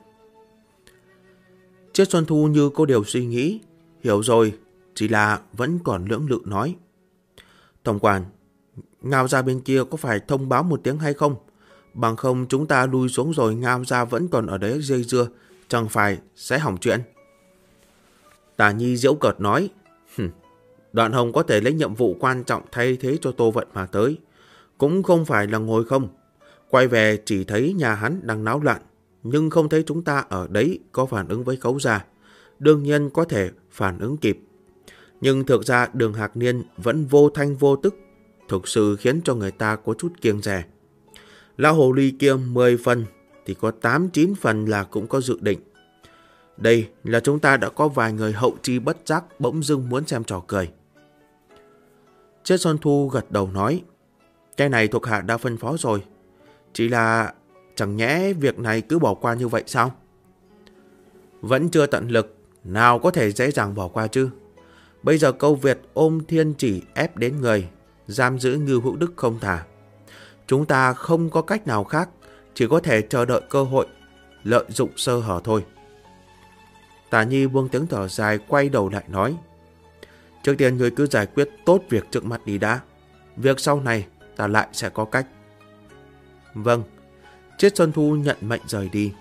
Triết Xuân Thu như có điều suy nghĩ, hiểu rồi, chỉ là vẫn còn lưỡng lự nói. Tổng quản, Ngao gia bên kia có phải thông báo một tiếng hay không? Bằng không chúng ta lui xuống rồi Ngao gia vẫn còn ở đấy dây dưa, chẳng phải sẽ hỏng chuyện. Tả Nhi giễu cợt nói. Đoạn Hồng có thể lấy nhiệm vụ quan trọng thay thế cho Tô Vận mà tới. Cũng không phải là ngồi không. Quay về chỉ thấy nhà hắn đang náo loạn, nhưng không thấy chúng ta ở đấy có phản ứng với Khấu gia. Đương nhiên có thể phản ứng kịp. Nhưng thực ra Đường Hạc Niên vẫn vô thanh vô tức, thực sự khiến cho người ta có chút kiêng dè. Lão hồ ly kia 10 phần thì có 8-9 phần là cũng có dự định. Đây là chúng ta đã có vài người hậu chi bất giác bỗng dưng muốn xem trò cười. Triết Xuân Thu gật đầu nói, cái này thuộc hạ đã phân phó rồi. Chỉ là chẳng nhẽ việc này cứ bỏ qua như vậy sao? Vẫn chưa tận lực, nào có thể dễ dàng bỏ qua chứ. Bây giờ Câu Việt ôm thiên chỉ ép đến người, giam giữ Ngưu Hữu Đức không thả. Chúng ta không có cách nào khác, chỉ có thể chờ đợi cơ hội, lợi dụng sơ hở thôi. Tả Nhi buông tiếng thở dài, quay đầu lại nói, trước tiên người cứ giải quyết tốt việc trước mặt đi đã. Việc sau này ta lại sẽ có cách. Vâng. Triết Xuân Thu nhận mệnh rời đi.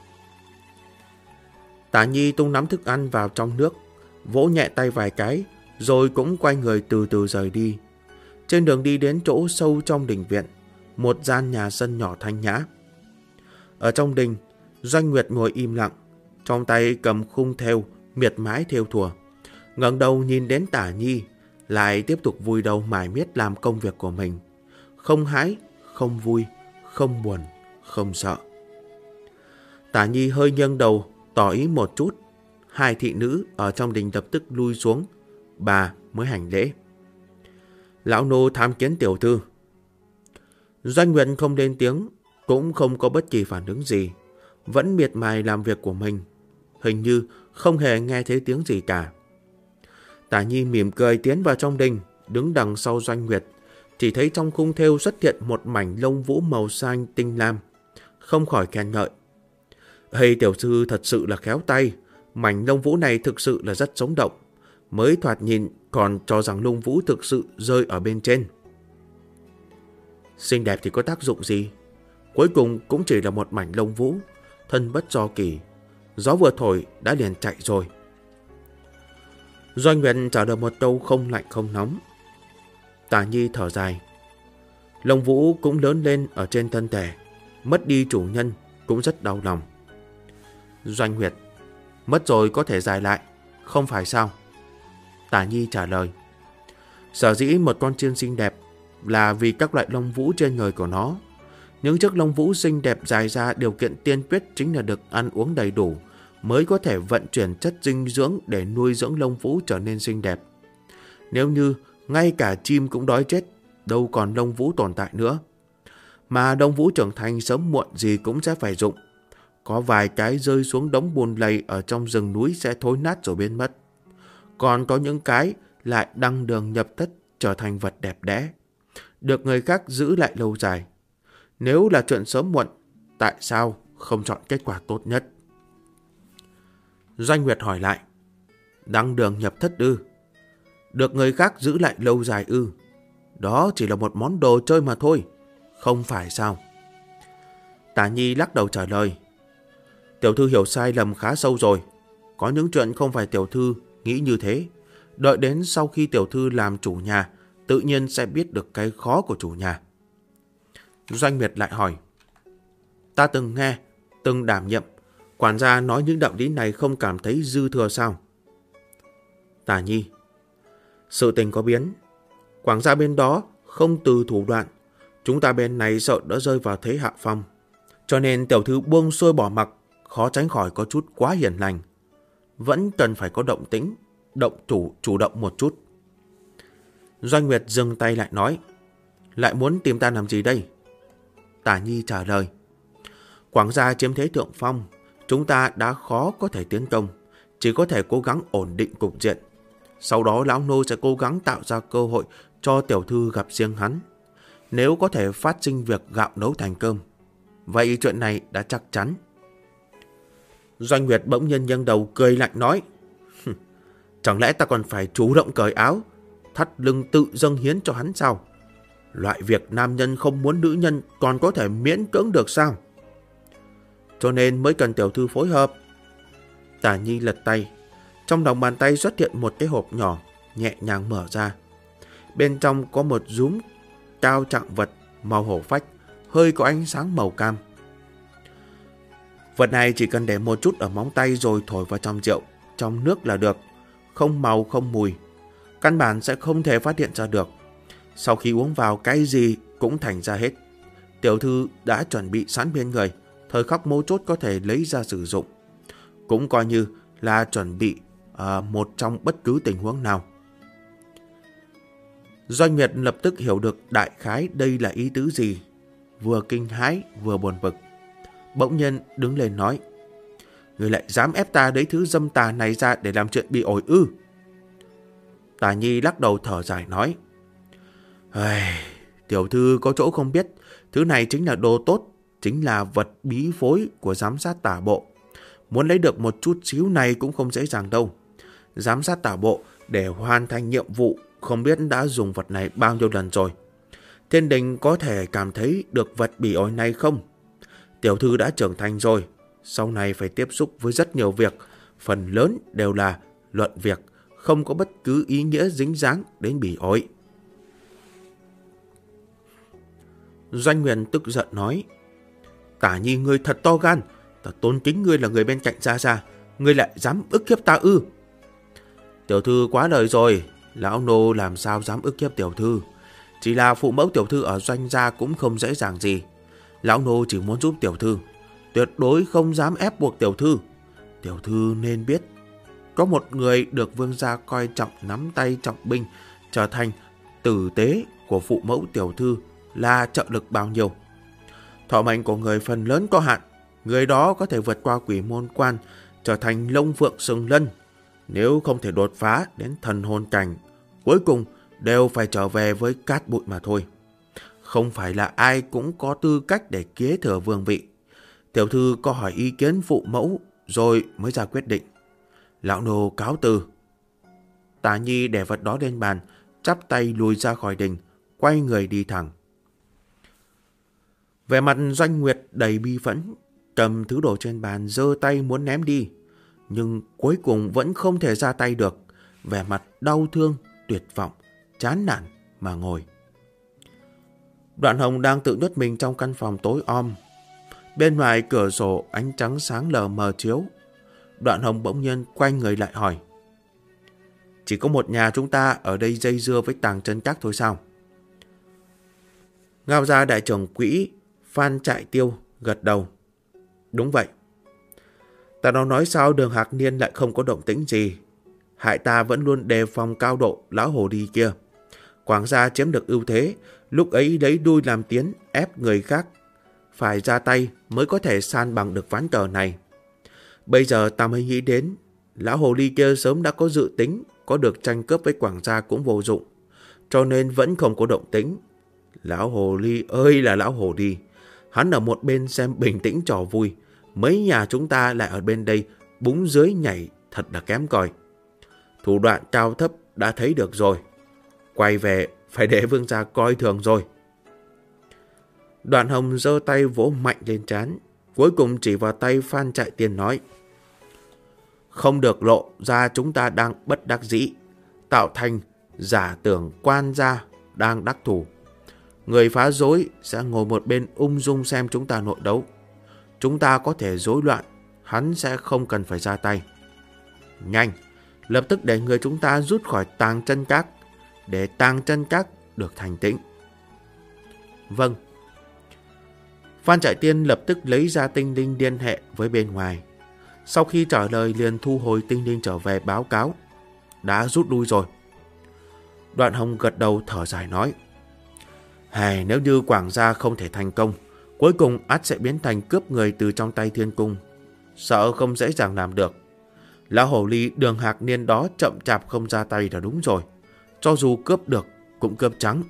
Tả Nhi tung nắm thức ăn vào trong nước, vỗ nhẹ tay vài cái, rồi cũng quay người từ từ rời đi. Trên đường đi đến chỗ sâu trong đình viện, một gian nhà sân nhỏ thanh nhã. Ở trong đình, Doanh Nguyệt ngồi im lặng, trong tay cầm khung thêu, miệt mái thêu thùa. Ngẩng đầu nhìn đến Tả Nhi, lại tiếp tục vui đầu mải miết làm công việc của mình. Không hãi, không vui, không buồn, không sợ. Tả Nhi hơi nghiêng đầu, tỏ ý một chút. Hai thị nữ ở trong đình lập tức lui xuống. Bà mới hành lễ. Lão nô tham kiến tiểu thư. Doanh Nguyệt không lên tiếng, cũng không có bất kỳ phản ứng gì, vẫn miệt mài làm việc của mình, hình như không hề nghe thấy tiếng gì cả. Tả Nhi mỉm cười tiến vào trong đình, đứng đằng sau Doanh Nguyệt, chỉ thấy trong khung thêu xuất hiện một mảnh lông vũ màu xanh tinh lam, không khỏi khen ngợi. Hey, tiểu sư thật sự là khéo tay, mảnh lông vũ này thực sự là rất sống động, mới thoạt nhìn còn cho rằng lông vũ thực sự rơi ở bên trên. Xinh đẹp thì có tác dụng gì? Cuối cùng cũng chỉ là một mảnh lông vũ, thân bất do kỳ, gió vừa thổi đã liền chạy rồi. Doanh Nguyệt trả lời một câu không lạnh không nóng. Tả Nhi thở dài. Lông vũ cũng lớn lên ở trên thân thể, mất đi chủ nhân cũng rất đau lòng. Doanh Nguyệt, mất rồi có thể dài lại, không phải sao? Tả Nhi trả lời. Sở dĩ một con chiên xinh đẹp là vì các loại lông vũ trên người của nó. Những chiếc lông vũ xinh đẹp dài ra, điều kiện tiên quyết chính là được ăn uống đầy đủ, mới có thể vận chuyển chất dinh dưỡng để nuôi dưỡng lông vũ trở nên xinh đẹp. Nếu như ngay cả chim cũng đói chết, đâu còn lông vũ tồn tại nữa. Mà lông vũ trưởng thành sớm muộn gì cũng sẽ phải rụng. Có vài cái rơi xuống đống bùn lầy ở trong rừng núi sẽ thối nát rồi biến mất. Còn có những cái lại đăng đường nhập thất trở thành vật đẹp đẽ, được người khác giữ lại lâu dài. Nếu là chuyện sớm muộn, tại sao không chọn kết quả tốt nhất? Doanh Nguyệt hỏi lại. Đăng đường nhập thất ư? Được người khác giữ lại lâu dài ư? Đó chỉ là một món đồ chơi mà thôi, không phải sao? Tả Nhi lắc đầu trả lời. Tiểu thư hiểu sai lầm khá sâu rồi. Có những chuyện không phải tiểu thư nghĩ như thế. Đợi đến sau khi tiểu thư làm chủ nhà, tự nhiên sẽ biết được cái khó của chủ nhà. Doanh Nguyệt lại hỏi. Ta từng nghe, từng đảm nhiệm, quản gia nói những đạo lý này không cảm thấy dư thừa sao? Tả Nhi. Sự tình có biến. Quản gia bên đó không từ thủ đoạn. Chúng ta bên này sợ đã rơi vào thế hạ phong. Cho nên tiểu thư buông xuôi bỏ mặc, khó tránh khỏi có chút quá hiền lành. Vẫn cần phải có động tĩnh, chủ động một chút. Doanh Nguyệt dừng tay lại nói. Lại muốn tìm ta làm gì đây? Tả Nhi trả lời. Quản gia chiếm thế thượng phong, chúng ta đã khó có thể tiến công, chỉ có thể cố gắng ổn định cục diện. Sau đó lão nô sẽ cố gắng tạo ra cơ hội cho tiểu thư gặp riêng hắn. Nếu có thể phát sinh việc gạo nấu thành cơm, vậy chuyện này đã chắc chắn. Doanh Nguyệt bỗng nhiên nghiêng đầu cười lạnh nói. Chẳng lẽ ta còn phải chủ động cởi áo, thắt lưng tự dâng hiến cho hắn sao? Loại việc nam nhân không muốn nữ nhân còn có thể miễn cưỡng được sao? Cho nên mới cần tiểu thư phối hợp. Tả Nhi lật tay. Trong lòng bàn tay xuất hiện một cái hộp nhỏ, nhẹ nhàng mở ra. Bên trong có một dúm cao trạng vật màu hổ phách, hơi có ánh sáng màu cam. Vật này chỉ cần để một chút ở móng tay rồi thổi vào trong rượu, trong nước là được. Không màu không mùi, căn bản sẽ không thể phát hiện ra được. Sau khi uống vào cái gì cũng thành ra hết. Tiểu thư đã chuẩn bị sẵn bên người, thời khắc mấu chốt có thể lấy ra sử dụng. Cũng coi như là chuẩn bị một trong bất cứ tình huống nào. Doanh Nguyệt lập tức hiểu được đại khái đây là ý tứ gì, vừa kinh hãi vừa buồn bực. Bỗng nhiên đứng lên nói. Người lại dám ép ta lấy thứ dâm tà này ra để làm chuyện bị ổi ư? Tả Nhi lắc đầu thở dài nói. Tiểu thư có chỗ không biết, thứ này chính là đồ tốt, chính là vật bí phối của giám sát tả bộ. Muốn lấy được một chút xíu này cũng không dễ dàng đâu. Giám sát tả bộ để hoàn thành nhiệm vụ không biết đã dùng vật này bao nhiêu lần rồi. Thiên đình có thể cảm thấy được vật bị ổi này không? Tiểu thư đã trưởng thành rồi, sau này phải tiếp xúc với rất nhiều việc, phần lớn đều là luận việc, không có bất cứ ý nghĩa dính dáng đến bỉ ổi. Doanh Nguyệt tức giận nói. Tả Nhi ngươi thật to gan, ta tôn kính ngươi là người bên cạnh Gia Gia, ngươi lại dám ức hiếp ta ư? Tiểu thư quá lời rồi, Lão nô làm sao dám ức hiếp tiểu thư. Chỉ là phụ mẫu tiểu thư ở Doanh gia cũng không dễ dàng gì. Lão nô chỉ muốn giúp tiểu thư, tuyệt đối không dám ép buộc tiểu thư. Tiểu thư nên biết, có một người được vương gia coi trọng nắm tay trọng binh, trở thành tử tế của phụ mẫu tiểu thư là trợ lực bao nhiêu. Thọ mệnh của người phần lớn có hạn, người đó có thể vượt qua quỷ môn quan, trở thành Long Phượng Sừng Lân. Nếu không thể đột phá đến thần hồn cảnh, cuối cùng đều phải trở về với cát bụi mà thôi. Không phải là ai cũng có tư cách để kế thừa vương vị. Tiểu thư có hỏi ý kiến phụ mẫu rồi mới ra quyết định. Lão nô cáo từ. Tả Nhi để vật đó lên bàn, chắp tay lùi ra khỏi đình, quay người đi thẳng. Vẻ mặt Doanh Nguyệt đầy bi phẫn, cầm thứ đồ trên bàn giơ tay muốn ném đi, nhưng cuối cùng vẫn không thể ra tay được. Vẻ mặt đau thương, tuyệt vọng, chán nản mà ngồi. Đoạn Hồng đang tự nhốt mình trong căn phòng tối om. Bên ngoài cửa sổ ánh trắng sáng lờ mờ chiếu. Đoạn Hồng bỗng nhiên quay người lại hỏi: chỉ có một nhà chúng ta ở đây dây dưa với Tàng Chân Các thôi sao? Ngao gia đại trưởng quỹ Phan Trại Tiêu gật đầu. Đúng vậy. Ta nói sao Đường Hạc Niên lại không có động tĩnh gì. Hại ta vẫn luôn đề phòng cao độ lão hồ đi kia. Quảng gia chiếm được ưu thế, lúc ấy lấy đuôi làm tiến, ép người khác phải ra tay mới có thể san bằng được ván cờ này. Bây giờ ta mới nghĩ đến, lão hồ ly kia sớm đã có dự tính, có được tranh cướp với Quảng gia cũng vô dụng, cho nên vẫn không có động tĩnh. Lão hồ ly ơi là lão hồ ly, hắn ở một bên xem bình tĩnh trò vui, mấy nhà chúng ta lại ở bên đây búng dưới nhảy, thật là kém cỏi. Thủ đoạn cao thấp đã thấy được rồi, quay về phải để vương gia coi thường rồi. Đoạn Hồng giơ tay vỗ mạnh lên trán, cuối cùng chỉ vào tay Phan Trại Tiền nói: không được lộ ra chúng ta đang bất đắc dĩ, tạo thành giả tưởng quan gia đang đắc thủ. Người phá rối sẽ ngồi một bên ung dung xem chúng ta nội đấu. Chúng ta có thể rối loạn, hắn sẽ không cần phải ra tay. Nhanh, lập tức để người chúng ta rút khỏi Tàng Chân Các, để Tàng Chân Các được thành tĩnh. Vâng. Phan Trại Tiên lập tức lấy ra tinh linh liên hệ với bên ngoài. Sau khi trả lời liền thu hồi tinh linh trở về báo cáo: đã rút lui rồi. Đoạn Hồng gật đầu thở dài nói: nếu như Quảng gia không thể thành công, cuối cùng ắt sẽ biến thành cướp người từ trong tay Thiên Cung. Sợ không dễ dàng làm được. Lão hồ ly Đường Hạc Niên đó chậm chạp không ra tay là đúng rồi. Cho dù cướp được cũng cướp trắng.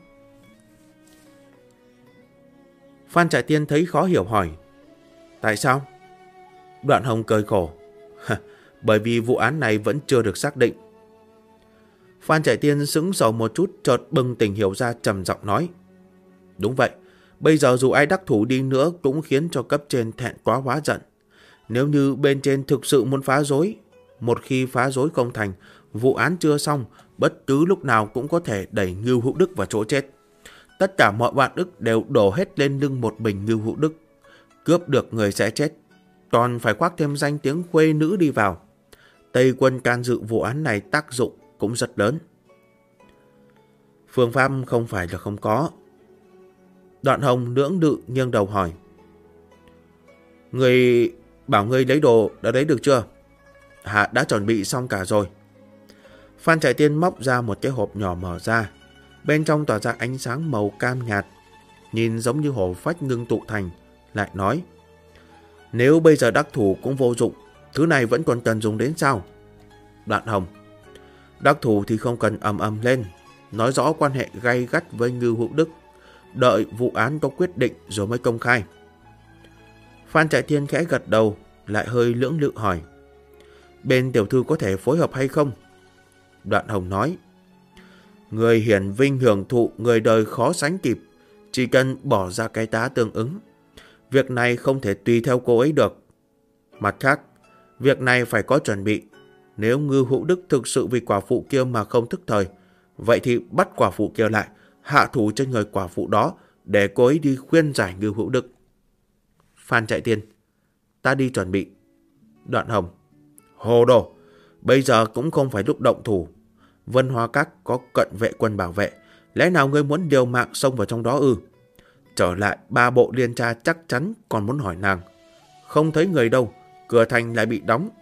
Phan Trại Tiên thấy khó hiểu hỏi: tại sao? Đoạn Hồng cười khổ: bởi vì vụ án này vẫn chưa được xác định. Phan Trại Tiên sững sờ một chút, chợt bừng tỉnh hiểu ra, trầm giọng nói: đúng vậy, bây giờ dù ai đắc thủ đi nữa cũng khiến cho cấp trên thẹn quá hóa giận. Nếu như bên trên thực sự muốn phá rối, một khi phá rối không thành, vụ án chưa xong, bất cứ lúc nào cũng có thể đẩy Ngưu Hữu Đức vào chỗ chết. Tất cả mọi oan ức đều đổ hết lên lưng một mình Ngưu Hữu Đức. Cướp được người sẽ chết, còn phải khoác thêm danh tiếng khuê nữ đi vào. Tây quân can dự vụ án này tác dụng cũng rất lớn. Phương pháp không phải là không có. Đoạn Hồng lưỡng lự nghiêng đầu hỏi: người bảo ngươi lấy đồ đã lấy được chưa? Hạ đã chuẩn bị xong cả rồi. Phan Trại Tiên móc ra một cái hộp nhỏ mở ra, bên trong tỏa ra ánh sáng màu cam nhạt, nhìn giống như hổ phách ngưng tụ thành, lại nói: nếu bây giờ đắc thủ cũng vô dụng, thứ này vẫn còn cần dùng đến sao? Đoạn Hồng: đắc thủ thì không cần ầm ầm lên, nói rõ quan hệ gay gắt với Ngưu Hữu Đức, đợi vụ án có quyết định rồi mới công khai. Phan Trại Tiên khẽ gật đầu, lại hơi lưỡng lự hỏi: bên tiểu thư có thể phối hợp hay không? Đoạn Hồng nói: người hiển vinh hưởng thụ, người đời khó sánh kịp, chỉ cần bỏ ra cái giá tương ứng. Việc này không thể tùy theo cô ấy được. Mặt khác, việc này phải có chuẩn bị. Nếu Ngưu Hữu Đức thực sự vì quả phụ kia mà không thức thời, vậy thì bắt quả phụ kia lại, hạ thủ trên người quả phụ đó, để cô ấy đi khuyên giải Ngưu Hữu Đức. Phan Trại Tiên: ta đi chuẩn bị. Đoạn Hồng: hồ đồ, bây giờ cũng không phải lúc động thủ. Vân Hoa Các có cận vệ quân bảo vệ, lẽ nào ngươi muốn liều mạng xông vào trong đó ư? Trở lại 3 bộ liên tra chắc chắn còn muốn hỏi nàng. Không thấy người đâu, cửa thành lại bị đóng.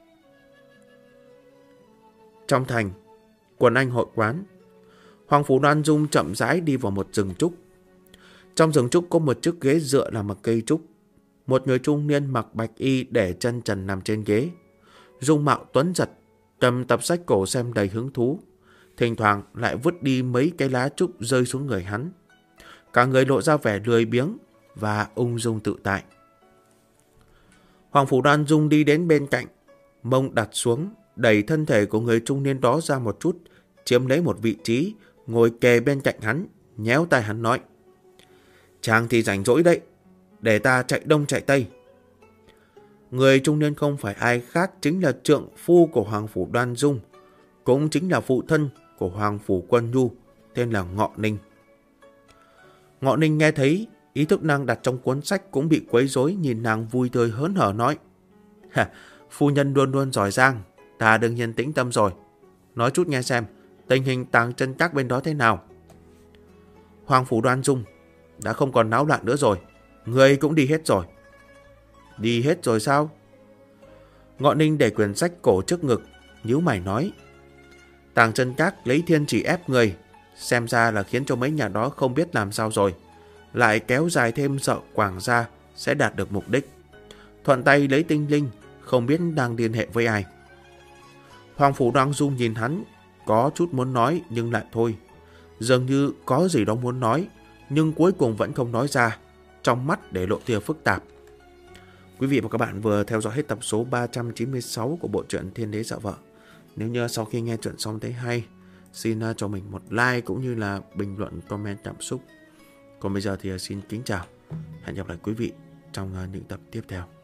Trong thành, quần anh hội quán, Hoàng Phủ Đoan Dung chậm rãi đi vào một rừng trúc. Trong rừng trúc có một chiếc ghế dựa làm bằng cây trúc. Một người trung niên mặc bạch y để chân trần nằm trên ghế. Dung mạo tuấn giật, cầm tập sách cổ xem đầy hứng thú. Thỉnh thoảng lại vứt đi mấy cái lá trúc rơi xuống người hắn. Cả người lộ ra vẻ lười biếng và ung dung tự tại. Hoàng Phủ Đoan Dung đi đến bên cạnh, mông đặt xuống, đẩy thân thể của người trung niên đó ra một chút, chiếm lấy một vị trí, ngồi kề bên cạnh hắn, nhéo tai hắn nói: Chàng thì rảnh rỗi đấy, để ta chạy đông chạy tây. Người trung niên không phải ai khác chính là trượng phu của Hoàng Phủ Đoan Dung, cũng chính là phụ thân của Hoàng Phủ Quân Nhu, tên là Ngọ Ninh. Ngọ Ninh nghe thấy ý thức nàng đặt trong cuốn sách cũng bị quấy rối, nhìn nàng vui tươi hớn hở nói: Phu nhân luôn luôn giỏi giang, ta đương nhiên tĩnh tâm rồi. Nói chút nghe xem, tình hình Tàng Chân Các bên đó thế nào? Hoàng Phủ Đoan Dung: Đã không còn náo loạn nữa rồi, người cũng đi hết rồi. Đi hết rồi sao? Ngọ Ninh để quyển sách cổ trước ngực, nhíu mày nói: Tàng Chân Các lấy thiên chỉ ép người, xem ra là khiến cho mấy nhà đó không biết làm sao rồi. Lại kéo dài thêm sợ Quảng Gia sẽ đạt được mục đích. Thuận tay lấy tinh linh, không biết đang liên hệ với ai. Hoàng Phủ Đoan Dung nhìn hắn, có chút muốn nói nhưng lại thôi. Dường như có gì đó muốn nói, nhưng cuối cùng vẫn không nói ra, trong mắt để lộ tia phức tạp. Quý vị và các bạn vừa theo dõi hết tập số 396 của bộ truyện Thiên Đế Dạ Vợ. Nếu như sau khi nghe truyện xong thấy hay, xin cho mình một like cũng như là bình luận, comment cảm xúc. Còn bây giờ thì xin kính chào. Hẹn gặp lại quý vị trong những tập tiếp theo.